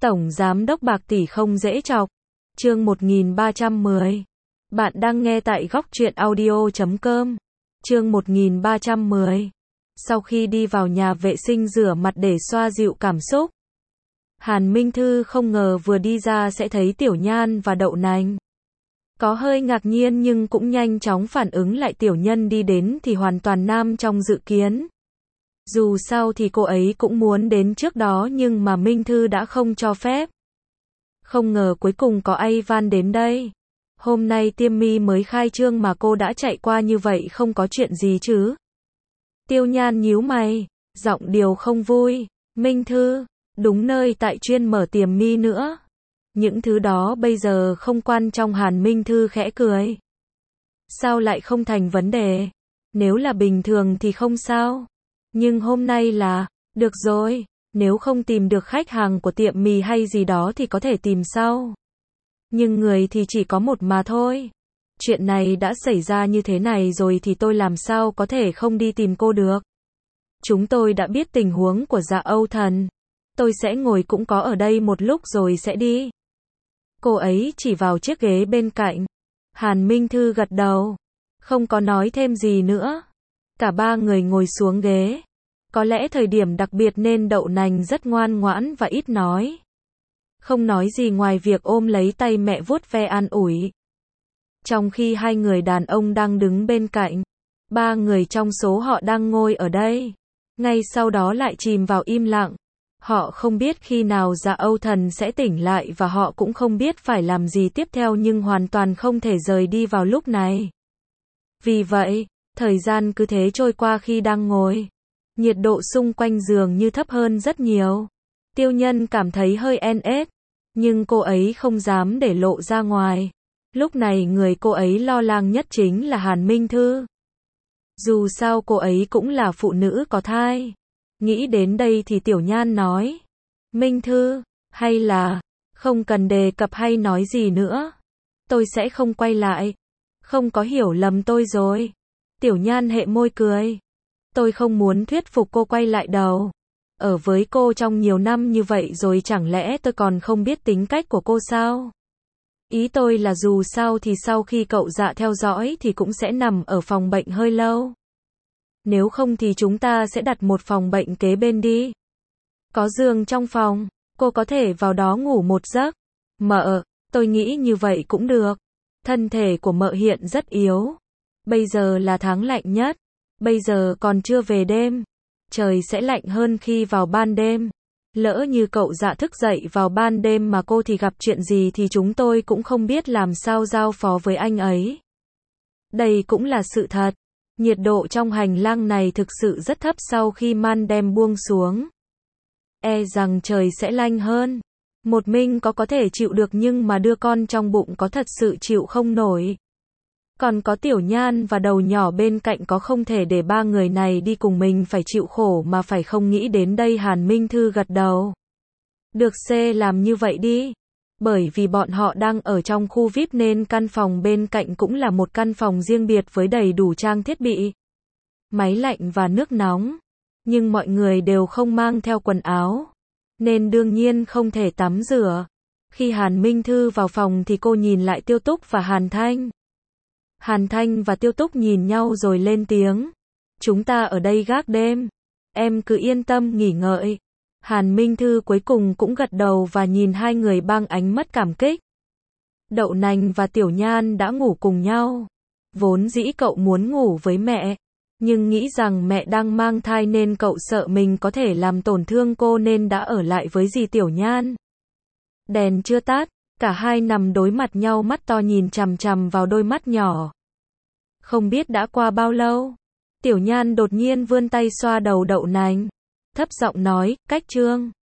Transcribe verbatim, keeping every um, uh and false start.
Tổng Giám đốc bạc tỷ không dễ chọc. Chương một nghìn ba trăm mười. Bạn đang nghe tại góc truyện audio chấm com. Chương một nghìn ba trăm mười. Sau khi đi vào nhà vệ sinh rửa mặt để xoa dịu cảm xúc, Hàn Minh Thư không ngờ vừa đi ra sẽ thấy Tiểu Nhan và Đậu Nành. Có hơi ngạc nhiên nhưng cũng nhanh chóng phản ứng lại, Tiểu Nhân đi đến thì hoàn toàn nam trong dự kiến. Dù sao thì cô ấy cũng muốn đến trước đó nhưng mà Minh Thư đã không cho phép. Không ngờ cuối cùng có ai van đến đây. Hôm nay Tiêm Mi mới khai trương mà cô đã chạy qua như vậy, không có chuyện gì chứ? Tiêu Nhan nhíu mày, giọng điệu không vui. Minh Thư, đúng nơi tại chuyên mở tiệm mi nữa. Những thứ đó bây giờ không quan trọng. Hàn Minh Thư khẽ cười. Sao lại không thành vấn đề? Nếu là bình thường thì không sao. Nhưng hôm nay là, được rồi, nếu không tìm được khách hàng của tiệm mì hay gì đó thì có thể tìm sau. Nhưng người thì chỉ có một mà thôi. Chuyện này đã xảy ra như thế này rồi thì tôi làm sao có thể không đi tìm cô được. Chúng tôi đã biết tình huống của Dạ Âu Thần. Tôi sẽ ngồi cũng có ở đây một lúc rồi sẽ đi. Cô ấy chỉ vào chiếc ghế bên cạnh. Hàn Minh Thư gật đầu, không có nói thêm gì nữa. Cả ba người ngồi xuống ghế. Có lẽ thời điểm đặc biệt nên Đậu Nành rất ngoan ngoãn và ít nói. Không nói gì ngoài việc ôm lấy tay mẹ vuốt ve an ủi. Trong khi hai người đàn ông đang đứng bên cạnh, ba người trong số họ đang ngồi ở đây. Ngay sau đó lại chìm vào im lặng. Họ không biết khi nào Dạ Âu Thần sẽ tỉnh lại và họ cũng không biết phải làm gì tiếp theo, nhưng hoàn toàn không thể rời đi vào lúc này. Vì vậy, thời gian cứ thế trôi qua. Khi đang ngồi, nhiệt độ xung quanh giường như thấp hơn rất nhiều. Tiêu Nhân cảm thấy hơi en ép, nhưng cô ấy không dám để lộ ra ngoài. Lúc này người cô ấy lo lắng nhất chính là Hàn Minh Thư. Dù sao cô ấy cũng là phụ nữ có thai. Nghĩ đến đây thì Tiểu Nhan nói. Minh Thư, hay là, không cần đề cập hay nói gì nữa. Tôi sẽ không quay lại. Không có hiểu lầm tôi rồi. Tiểu Nhan hé môi cười. Tôi không muốn thuyết phục cô quay lại đâu. Ở với cô trong nhiều năm như vậy rồi chẳng lẽ tôi còn không biết tính cách của cô sao? Ý tôi là dù sao thì sau khi cậu Dạ theo dõi thì cũng sẽ nằm ở phòng bệnh hơi lâu. Nếu không thì chúng ta sẽ đặt một phòng bệnh kế bên đi. Có giường trong phòng, cô có thể vào đó ngủ một giấc. Mợ, tôi nghĩ như vậy cũng được. Thân thể của mợ hiện rất yếu. Bây giờ là tháng lạnh nhất. Bây giờ còn chưa về đêm. Trời sẽ lạnh hơn khi vào ban đêm. Lỡ như cậu Dạ thức dậy vào ban đêm mà cô thì gặp chuyện gì thì chúng tôi cũng không biết làm sao giao phó với anh ấy. Đây cũng là sự thật. Nhiệt độ trong hành lang này thực sự rất thấp sau khi màn đêm buông xuống. E rằng trời sẽ lạnh hơn. Một mình có có thể chịu được nhưng mà đưa con trong bụng có thật sự chịu không nổi. Còn có Tiểu Nhan và Đầu Nhỏ bên cạnh, có không thể để ba người này đi cùng mình phải chịu khổ mà phải không? Nghĩ đến đây Hàn Minh Thư gật đầu. Được, C làm như vậy đi. Bởi vì bọn họ đang ở trong khu vi ai pi nên căn phòng bên cạnh cũng là một căn phòng riêng biệt với đầy đủ trang thiết bị. Máy lạnh và nước nóng. Nhưng mọi người đều không mang theo quần áo. Nên đương nhiên không thể tắm rửa. Khi Hàn Minh Thư vào phòng thì cô nhìn lại Tiêu Túc và Hàn Thanh. Hàn Thanh và Tiêu Túc nhìn nhau rồi lên tiếng. Chúng ta ở đây gác đêm. Em cứ yên tâm nghỉ ngơi. Hàn Minh Thư cuối cùng cũng gật đầu và nhìn hai người bằng ánh mắt cảm kích. Đậu Nành và Tiểu Nhan đã ngủ cùng nhau. Vốn dĩ cậu muốn ngủ với mẹ. Nhưng nghĩ rằng mẹ đang mang thai nên cậu sợ mình có thể làm tổn thương cô nên đã ở lại với dì Tiểu Nhan. Đèn chưa tắt. Cả hai nằm đối mặt nhau, mắt to nhìn chằm chằm vào đôi mắt nhỏ. Không biết đã qua bao lâu. Tiểu Nhan đột nhiên vươn tay xoa đầu Đậu Nành. Thấp giọng nói, cách trương.